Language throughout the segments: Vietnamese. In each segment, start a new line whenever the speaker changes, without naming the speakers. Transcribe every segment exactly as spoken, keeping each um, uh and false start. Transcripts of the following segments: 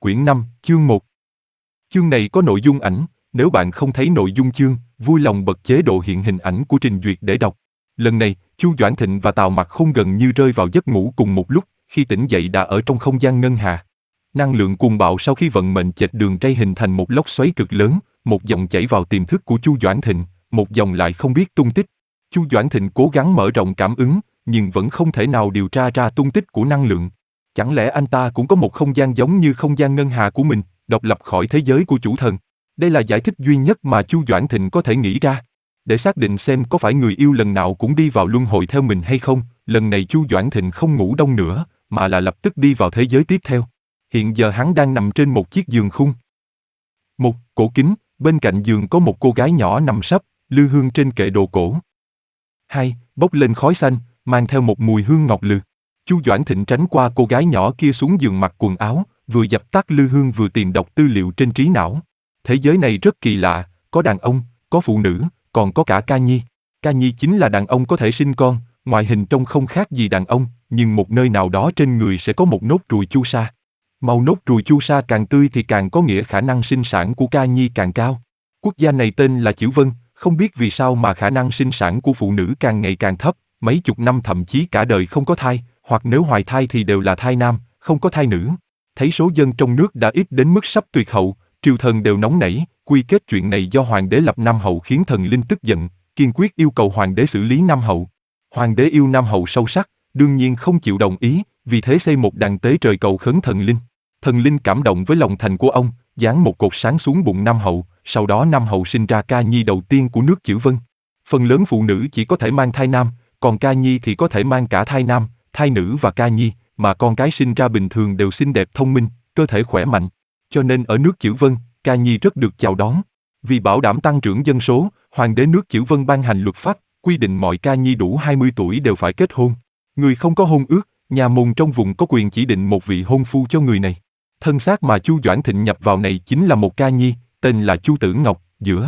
Quyển năm, chương một. Chương này có nội dung ảnh, nếu bạn không thấy nội dung chương, vui lòng bật chế độ hiện hình ảnh của trình duyệt để đọc. Lần này, Chu Doãn Thịnh và Tào Mặc Khôn gần như rơi vào giấc ngủ cùng một lúc, khi tỉnh dậy đã ở trong không gian ngân hà. Năng lượng cuồng bạo sau khi vận mệnh chệch đường ray hình thành một lốc xoáy cực lớn, một dòng chảy vào tiềm thức của Chu Doãn Thịnh, một dòng lại không biết tung tích. Chu Doãn Thịnh cố gắng mở rộng cảm ứng, nhưng vẫn không thể nào điều tra ra tung tích của năng lượng. Chẳng lẽ anh ta cũng có một không gian giống như không gian ngân hà của mình, độc lập khỏi thế giới của chủ thần? Đây là giải thích duy nhất mà Chu Doãn Thịnh có thể nghĩ ra. Để xác định xem có phải người yêu lần nào cũng đi vào luân hồi theo mình hay không, lần này Chu Doãn Thịnh không ngủ đông nữa, mà là lập tức đi vào thế giới tiếp theo. Hiện giờ hắn đang nằm trên một chiếc giường khung. Một, cổ kính, bên cạnh giường có một cô gái nhỏ nằm sấp, lư hương trên kệ đồ cổ. Hai, bốc lên khói xanh, mang theo một mùi hương ngọt lừ. Chu Doãn Thịnh tránh qua cô gái nhỏ kia xuống giường mặc quần áo, vừa dập tắt lư hương vừa tìm đọc tư liệu trên trí não. Thế giới này rất kỳ lạ, có đàn ông, có phụ nữ, còn có cả ca nhi. Ca nhi chính là đàn ông có thể sinh con, ngoại hình trông không khác gì đàn ông, nhưng một nơi nào đó trên người sẽ có một nốt ruồi chu sa. Màu nốt ruồi chu sa càng tươi thì càng có nghĩa khả năng sinh sản của ca nhi càng cao. Quốc gia này tên là Chữ Vân, không biết vì sao mà khả năng sinh sản của phụ nữ càng ngày càng thấp, mấy chục năm thậm chí cả đời không có thai, hoặc nếu hoài thai thì đều là thai nam, không có thai nữ. Thấy số dân trong nước đã ít đến mức sắp tuyệt hậu, triều thần đều nóng nảy, quy kết chuyện này do hoàng đế lập Nam Hậu khiến thần linh tức giận, kiên quyết yêu cầu hoàng đế xử lý Nam Hậu. Hoàng đế yêu Nam Hậu sâu sắc, đương nhiên không chịu đồng ý, vì thế xây một đàn tế trời cầu khấn thần linh. Thần linh cảm động với lòng thành của ông, giáng một cột sáng xuống bụng Nam Hậu, sau đó Nam Hậu sinh ra ca nhi đầu tiên của nước Chữ Vân. Phần lớn phụ nữ chỉ có thể mang thai nam, còn ca nhi thì có thể mang cả thai nam, thai nữ và ca nhi, mà con cái sinh ra bình thường đều xinh đẹp thông minh, cơ thể khỏe mạnh. Cho nên ở nước Chữ Vân, ca nhi rất được chào đón. Vì bảo đảm tăng trưởng dân số, hoàng đế nước Chữ Vân ban hành luật pháp, quy định mọi ca nhi đủ hai mươi tuổi đều phải kết hôn. Người không có hôn ước, nhà môn trong vùng có quyền chỉ định một vị hôn phu cho người này. Thân xác mà Chu Doãn Thịnh nhập vào này chính là một ca nhi, tên là Chu Tử Ngọc, giữa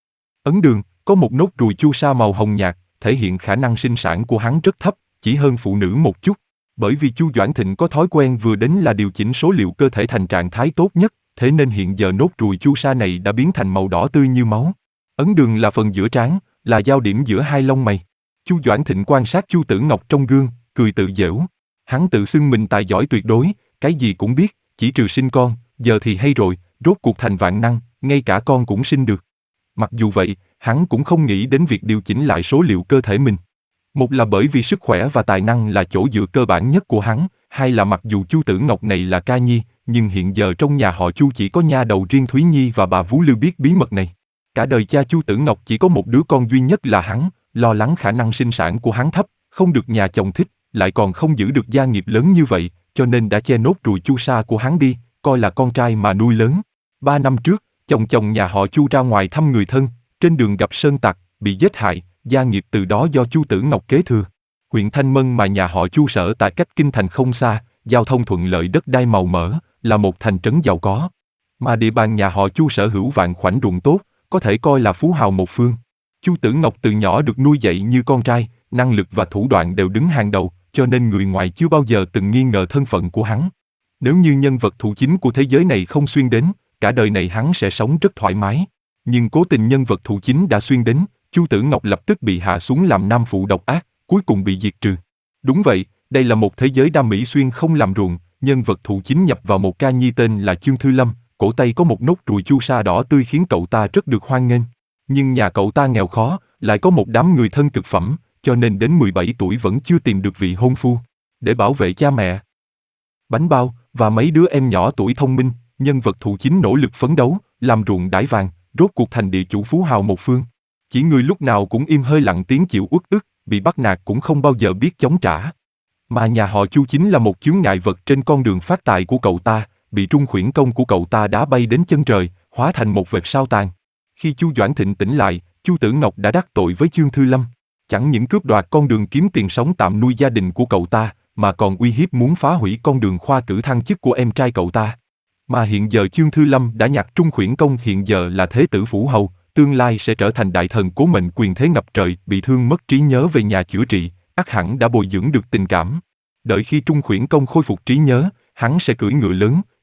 ấn đường, có một nốt ruồi chu sa màu hồng nhạt, thể hiện khả năng sinh sản của hắn rất thấp, chỉ hơn phụ nữ một chút. Bởi vì Chu Doãn Thịnh có thói quen vừa đến là điều chỉnh số liệu cơ thể thành trạng thái tốt nhất, thế nên hiện giờ nốt ruồi chu sa này đã biến thành màu đỏ tươi như máu. Ấn đường là phần giữa trán, là giao điểm giữa hai lông mày. Chu Doãn Thịnh quan sát Chu Tử Ngọc trong gương, cười tự giễu. Hắn tự xưng mình tài giỏi tuyệt đối, cái gì cũng biết, chỉ trừ sinh con, giờ thì hay rồi, rốt cuộc thành vạn năng, ngay cả con cũng sinh được. Mặc dù vậy, hắn cũng không nghĩ đến việc điều chỉnh lại số liệu cơ thể mình. Một là bởi vì sức khỏe và tài năng là chỗ dựa cơ bản nhất của hắn, hai là mặc dù Chu Tử Ngọc này là ca nhi, nhưng hiện giờ trong nhà họ Chu chỉ có nha đầu riêng Thúy Nhi và bà Vú Lưu biết bí mật này. Cả đời cha Chu Tử Ngọc chỉ có một đứa con duy nhất là hắn, lo lắng khả năng sinh sản của hắn thấp, không được nhà chồng thích, lại còn không giữ được gia nghiệp lớn như vậy, cho nên đã che nốt ruồi chu sa của hắn đi, coi là con trai mà nuôi lớn. Ba năm trước, chồng chồng nhà họ Chu ra ngoài thăm người thân, trên đường gặp sơn tặc, bị giết hại, gia nghiệp từ đó do Chu Tử Ngọc kế thừa. Huyện Thanh Mân mà nhà họ Chu sở tại cách kinh thành không xa, giao thông thuận lợi, đất đai màu mỡ, là một thành trấn giàu có. Mà địa bàn nhà họ Chu sở hữu vạn khoảnh ruộng tốt, có thể coi là phú hào một phương. Chu Tử Ngọc từ nhỏ được nuôi dạy như con trai, năng lực và thủ đoạn đều đứng hàng đầu, cho nên người ngoài chưa bao giờ từng nghi ngờ thân phận của hắn. Nếu như nhân vật thủ chính của thế giới này không xuyên đến, cả đời này hắn sẽ sống rất thoải mái. Nhưng cố tình nhân vật thủ chính đã xuyên đến, Chu Tử Ngọc lập tức bị hạ xuống làm nam phụ độc ác, cuối cùng bị diệt trừ. Đúng vậy, đây là một thế giới đam mỹ xuyên không làm ruộng, nhân vật thủ chính nhập vào một ca nhi tên là Chương Thư Lâm, cổ tay có một nốt ruồi chu sa đỏ tươi khiến cậu ta rất được hoan nghênh. Nhưng nhà cậu ta nghèo khó, lại có một đám người thân cực phẩm, cho nên đến mười bảy tuổi vẫn chưa tìm được vị hôn phu. Để bảo vệ cha mẹ, bánh bao và mấy đứa em nhỏ tuổi thông minh, nhân vật thủ chính nỗ lực phấn đấu, làm ruộng đãi vàng, rốt cuộc thành địa chủ phú hào một phương. Chỉ người lúc nào cũng im hơi lặng tiếng chịu uất ức, bị bắt nạt cũng không bao giờ biết chống trả. Mà nhà họ Chu chính là một chướng ngại vật trên con đường phát tài của cậu ta, bị trung khuyển công của cậu ta đá bay đến chân trời, hóa thành một vệt sao tàn. Khi Chu Doãn Thịnh tỉnh lại, Chu Tử Ngọc đã đắc tội với Chương Thư Lâm. Chẳng những cướp đoạt con đường kiếm tiền sống tạm nuôi gia đình của cậu ta, mà còn uy hiếp muốn phá hủy con đường khoa cử thăng chức của em trai cậu ta. Mà hiện giờ Chương Thư Lâm đã nhặt trung khuyển công hiện giờ là thế tử phủ hầu, tương lai sẽ trở thành đại thần cố mệnh quyền thế ngập trời, bị thương mất trí nhớ về nhà chữa trị, ắt hẳn đã bồi dưỡng được tình cảm. Đợi khi trung khuyển công khôi phục trí nhớ, hắn sẽ cưỡi ngựa lớn,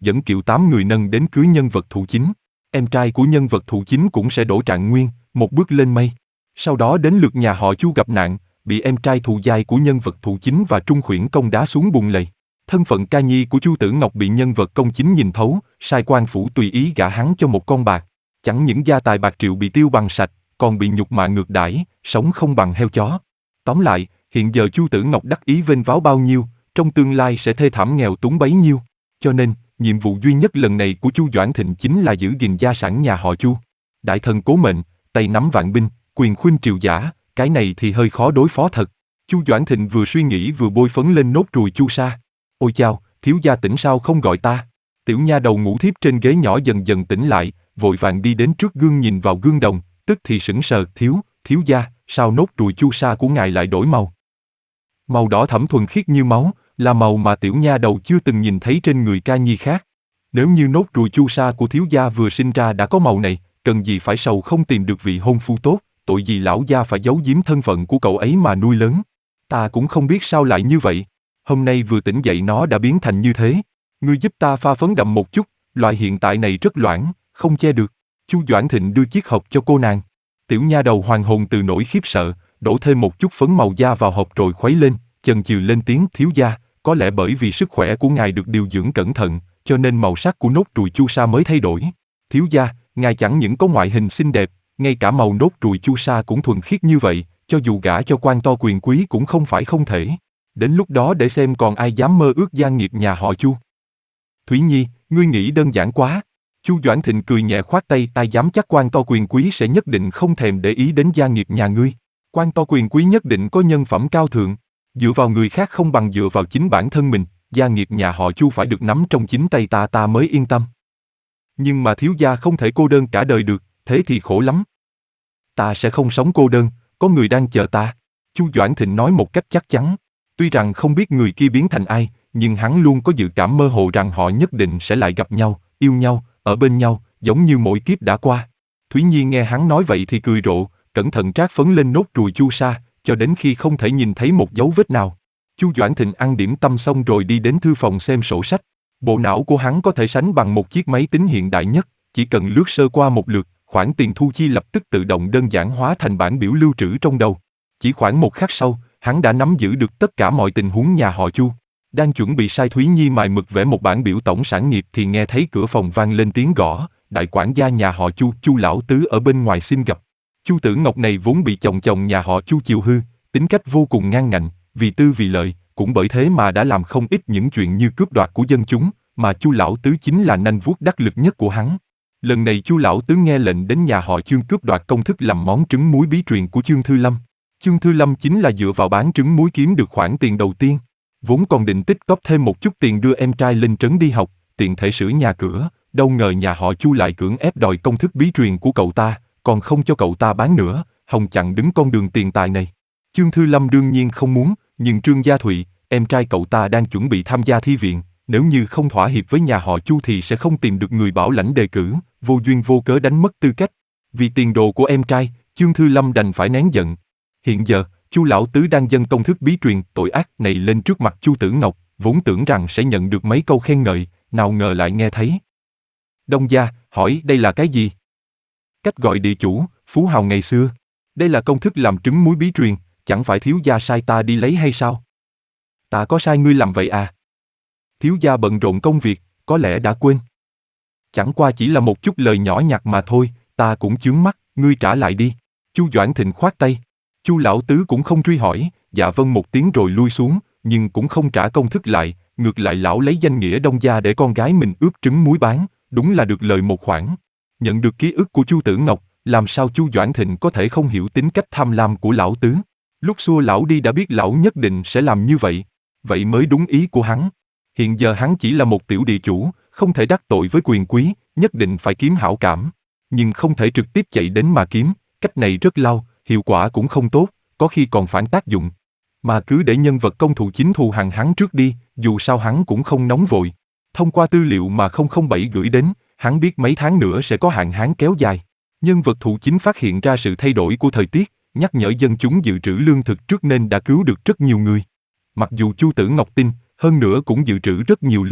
dẫn kiệu tám người nâng đến cưới nhân vật thủ chính. Em trai của nhân vật thủ chính cũng sẽ đổ trạng nguyên, một bước lên mây. Sau đó đến lượt nhà họ Chu gặp nạn, bị em trai thù dai của nhân vật thủ chính và Trung Khuyển Công đá xuống bùn lầy. Thân phận ca nhi của Chu Tử Ngọc bị nhân vật công chính nhìn thấu, sai quan phủ tùy ý gả hắn cho một con bạc. Chẳng những gia tài bạc triệu bị tiêu bằng sạch, còn bị nhục mạ ngược đãi, sống không bằng heo chó. Tóm lại, hiện giờ Chu Tử Ngọc đắc ý vênh váo bao nhiêu, trong tương lai sẽ thê thảm nghèo túng bấy nhiêu. Cho nên, nhiệm vụ duy nhất lần này của Chu Doãn Thịnh chính là giữ gìn gia sản nhà họ Chu. Đại thần cố mệnh, tay nắm vạn binh, quyền khuynh triều giả, cái này thì hơi khó đối phó thật. Chu Doãn Thịnh vừa suy nghĩ vừa bôi phấn lên nốt ruồi chu sa. Ôi chao, thiếu gia tỉnh sao không gọi ta? Tiểu nha đầu ngủ thiếp trên ghế nhỏ dần dần tỉnh lại, vội vàng đi đến trước gương nhìn vào gương đồng, tức thì sững sờ, thiếu, thiếu gia, sao nốt ruồi chu sa của ngài lại đổi màu? Màu đỏ thẫm thuần khiết như máu, là màu mà tiểu nha đầu chưa từng nhìn thấy trên người ca nhi khác. Nếu như nốt ruồi chu sa của thiếu gia vừa sinh ra đã có màu này, cần gì phải sầu không tìm được vị hôn phu tốt, tội gì lão gia phải giấu giếm thân phận của cậu ấy mà nuôi lớn. Ta cũng không biết sao lại như vậy. Hôm nay vừa tỉnh dậy nó đã biến thành như thế. Ngươi giúp ta pha phấn đậm một chút, loại hiện tại này rất loãng, không che được. Chu Doãn Thịnh đưa chiếc hộp cho cô nàng. Tiểu nha đầu hoàn hồn từ nỗi khiếp sợ, đổ thêm một chút phấn màu da vào hộp rồi khuấy lên, chần chừ lên tiếng, thiếu gia, có lẽ bởi vì sức khỏe của ngài được điều dưỡng cẩn thận, cho nên màu sắc của nốt ruồi chu sa mới thay đổi. Thiếu gia, ngài chẳng những có ngoại hình xinh đẹp, ngay cả màu nốt ruồi chu sa cũng thuần khiết như vậy, cho dù gả cho quan to quyền quý cũng không phải không thể. Đến lúc đó để xem còn ai dám mơ ước gia nghiệp nhà họ Chu. Thúy Nhi, ngươi nghĩ đơn giản quá. Chu Doãn Thịnh cười nhẹ khoát tay, ai dám chắc quan to quyền quý sẽ nhất định không thèm để ý đến gia nghiệp nhà ngươi. Quan to quyền quý nhất định có nhân phẩm cao thượng. Dựa vào người khác không bằng dựa vào chính bản thân mình, gia nghiệp nhà họ Chu phải được nắm trong chính tay ta ta mới yên tâm. Nhưng mà thiếu gia không thể cô đơn cả đời được, thế thì khổ lắm. Ta sẽ không sống cô đơn, có người đang chờ ta. Chu Doãn Thịnh nói một cách chắc chắn. Tuy rằng không biết người kia biến thành ai, nhưng hắn luôn có dự cảm mơ hồ rằng họ nhất định sẽ lại gặp nhau, yêu nhau, ở bên nhau, giống như mỗi kiếp đã qua. Thúy Nhi nghe hắn nói vậy thì cười rộ, cẩn thận trát phấn lên nốt ruồi chu sa, cho đến khi không thể nhìn thấy một dấu vết nào. Chu Doãn Thịnh ăn điểm tâm xong rồi đi đến thư phòng xem sổ sách. Bộ não của hắn có thể sánh bằng một chiếc máy tính hiện đại nhất, chỉ cần lướt sơ qua một lượt, khoản tiền thu chi lập tức tự động đơn giản hóa thành bản biểu lưu trữ trong đầu. Chỉ khoảng một khắc sau, hắn đã nắm giữ được tất cả mọi tình huống nhà họ Chu. Đang chuẩn bị sai Thúy Nhi mài mực vẽ một bản biểu tổng sản nghiệp thì nghe thấy cửa phòng vang lên tiếng gõ, đại quản gia nhà họ Chu, Chu lão tứ ở bên ngoài xin gặp. Chu Tử Ngọc này vốn bị chồng chồng nhà họ Chu chiều hư, tính cách vô cùng ngang ngạnh, vì tư vì lợi, cũng bởi thế mà đã làm không ít những chuyện như cướp đoạt của dân chúng, mà Chu lão tứ chính là nanh vuốt đắc lực nhất của hắn. Lần này Chu lão tứ nghe lệnh đến nhà họ Chương cướp đoạt công thức làm món trứng muối bí truyền của Chương Thư Lâm. Chương Thư Lâm chính là dựa vào bán trứng muối kiếm được khoản tiền đầu tiên, vốn còn định tích góp thêm một chút tiền đưa em trai lên trấn đi học, tiện thể sửa nhà cửa, đâu ngờ nhà họ Chu lại cưỡng ép đòi công thức bí truyền của cậu ta, còn không cho cậu ta bán nữa, hòng chặn đứng con đường tiền tài này. Chương Thư Lâm đương nhiên không muốn, nhưng Trương Gia Thụy, em trai cậu ta đang chuẩn bị tham gia thi viện, nếu như không thỏa hiệp với nhà họ Chu thì sẽ không tìm được người bảo lãnh đề cử, vô duyên vô cớ đánh mất tư cách. Vì tiền đồ của em trai, Chương Thư Lâm đành phải nén giận. Hiện giờ, Chu lão tứ đang dâng công thức bí truyền tội ác này lên trước mặt Chu Tử Ngọc, vốn tưởng rằng sẽ nhận được mấy câu khen ngợi, nào ngờ lại nghe thấy. Đông gia, hỏi đây là cái gì? Cách gọi địa chủ, phú hào ngày xưa. Đây là công thức làm trứng muối bí truyền, chẳng phải thiếu gia sai ta đi lấy hay sao? Ta có sai ngươi làm vậy à? Thiếu gia bận rộn công việc, có lẽ đã quên. Chẳng qua chỉ là một chút lời nhỏ nhặt mà thôi, ta cũng chướng mắt, ngươi trả lại đi. Chu Doãn Thịnh khoát tay. Chu lão tứ cũng không truy hỏi, dạ vâng một tiếng rồi lui xuống, nhưng cũng không trả công thức lại, ngược lại lão lấy danh nghĩa Đông gia để con gái mình ướp trứng muối bán, đúng là được lời một khoản. Nhận được ký ức của Chu Tử Ngọc, làm sao Chu Doãn Thịnh có thể không hiểu tính cách tham lam của lão tứ. Lúc xua lão đi đã biết lão nhất định sẽ làm như vậy, vậy mới đúng ý của hắn. Hiện giờ hắn chỉ là một tiểu địa chủ, không thể đắc tội với quyền quý, nhất định phải kiếm hảo cảm. Nhưng không thể trực tiếp chạy đến mà kiếm, cách này rất lâu, hiệu quả cũng không tốt, có khi còn phản tác dụng. Mà cứ để nhân vật công thủ chính thù hằn hắn trước đi, dù sao hắn cũng không nóng vội. Thông qua tư liệu mà không không bảy gửi đến, hắn biết mấy tháng nữa sẽ có hạn hán kéo dài. Nhân vật thủ chính phát hiện ra sự thay đổi của thời tiết, nhắc nhở dân chúng dự trữ lương thực trước nên đã cứu được rất nhiều người. Mặc dù Chu Tử Ngọc tin, hơn nữa cũng dự trữ rất nhiều lương thực,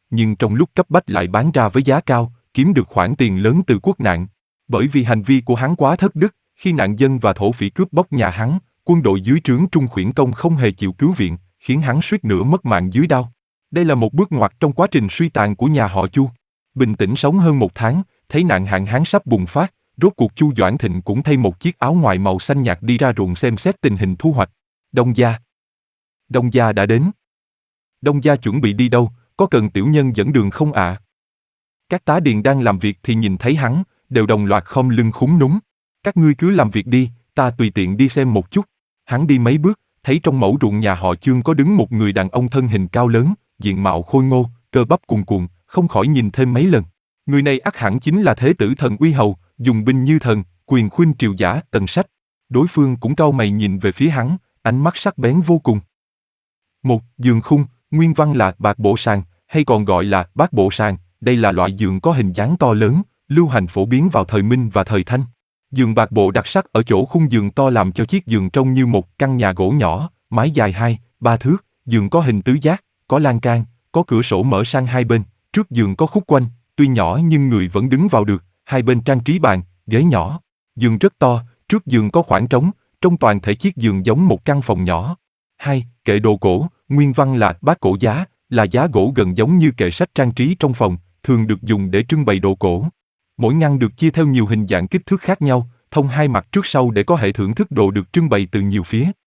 nhưng trong lúc cấp bách lại bán ra với giá cao, kiếm được khoản tiền lớn từ quốc nạn. Bởi vì hành vi của hắn quá thất đức, khi nạn dân và thổ phỉ cướp bóc nhà hắn, quân đội dưới trướng Trung Khuyển Công không hề chịu cứu viện, khiến hắn suýt nữa mất mạng dưới đao. Đây là một bước ngoặt trong quá trình suy tàn của nhà họ Chu. Bình tĩnh sống hơn một tháng, thấy nạn hạn hán sắp bùng phát, rốt cuộc Chu Doãn Thịnh cũng thay một chiếc áo ngoài màu xanh nhạt đi ra ruộng xem xét tình hình thu hoạch. Đông gia. Đông gia đã đến. Đông gia chuẩn bị đi đâu, có cần tiểu nhân dẫn đường không ạ? À? Các tá điền đang làm việc thì nhìn thấy hắn, đều đồng loạt khom lưng khúm núm. Các ngươi cứ làm việc đi, ta tùy tiện đi xem một chút. Hắn đi mấy bước, thấy trong mẫu ruộng nhà họ Chương có đứng một người đàn ông thân hình cao lớn, diện mạo khôi ngô, cơ bắp cuồn cuộn, không khỏi nhìn thêm mấy lần. Người này ắt hẳn chính là Thế tử Thần Uy Hầu, dùng binh như thần, quyền khuynh triều giả, Tần Sách. Đối phương cũng cau mày nhìn về phía hắn, ánh mắt sắc bén vô cùng. Một, giường khung, nguyên văn là bạc bộ sàng, hay còn gọi là bát bộ sàng. Đây là loại giường có hình dáng to lớn, lưu hành phổ biến vào thời Minh và thời Thanh. Giường bạc bộ đặc sắc ở chỗ khung giường to làm cho chiếc giường trông như một căn nhà gỗ nhỏ, mái dài hai, ba thước, giường có hình tứ giác, có lan can, có cửa sổ mở sang hai bên, trước giường có khúc quanh, tuy nhỏ nhưng người vẫn đứng vào được, hai bên trang trí bàn, ghế nhỏ. Giường rất to, trước giường có khoảng trống, trong toàn thể chiếc giường giống một căn phòng nhỏ. Hai, kệ đồ cổ, nguyên văn là bát cổ giá, là giá gỗ gần giống như kệ sách trang trí trong phòng, thường được dùng để trưng bày đồ cổ. Mỗi ngăn được chia theo nhiều hình dạng kích thước khác nhau, thông hai mặt trước sau để có hệ thưởng thức đồ được trưng bày từ nhiều phía.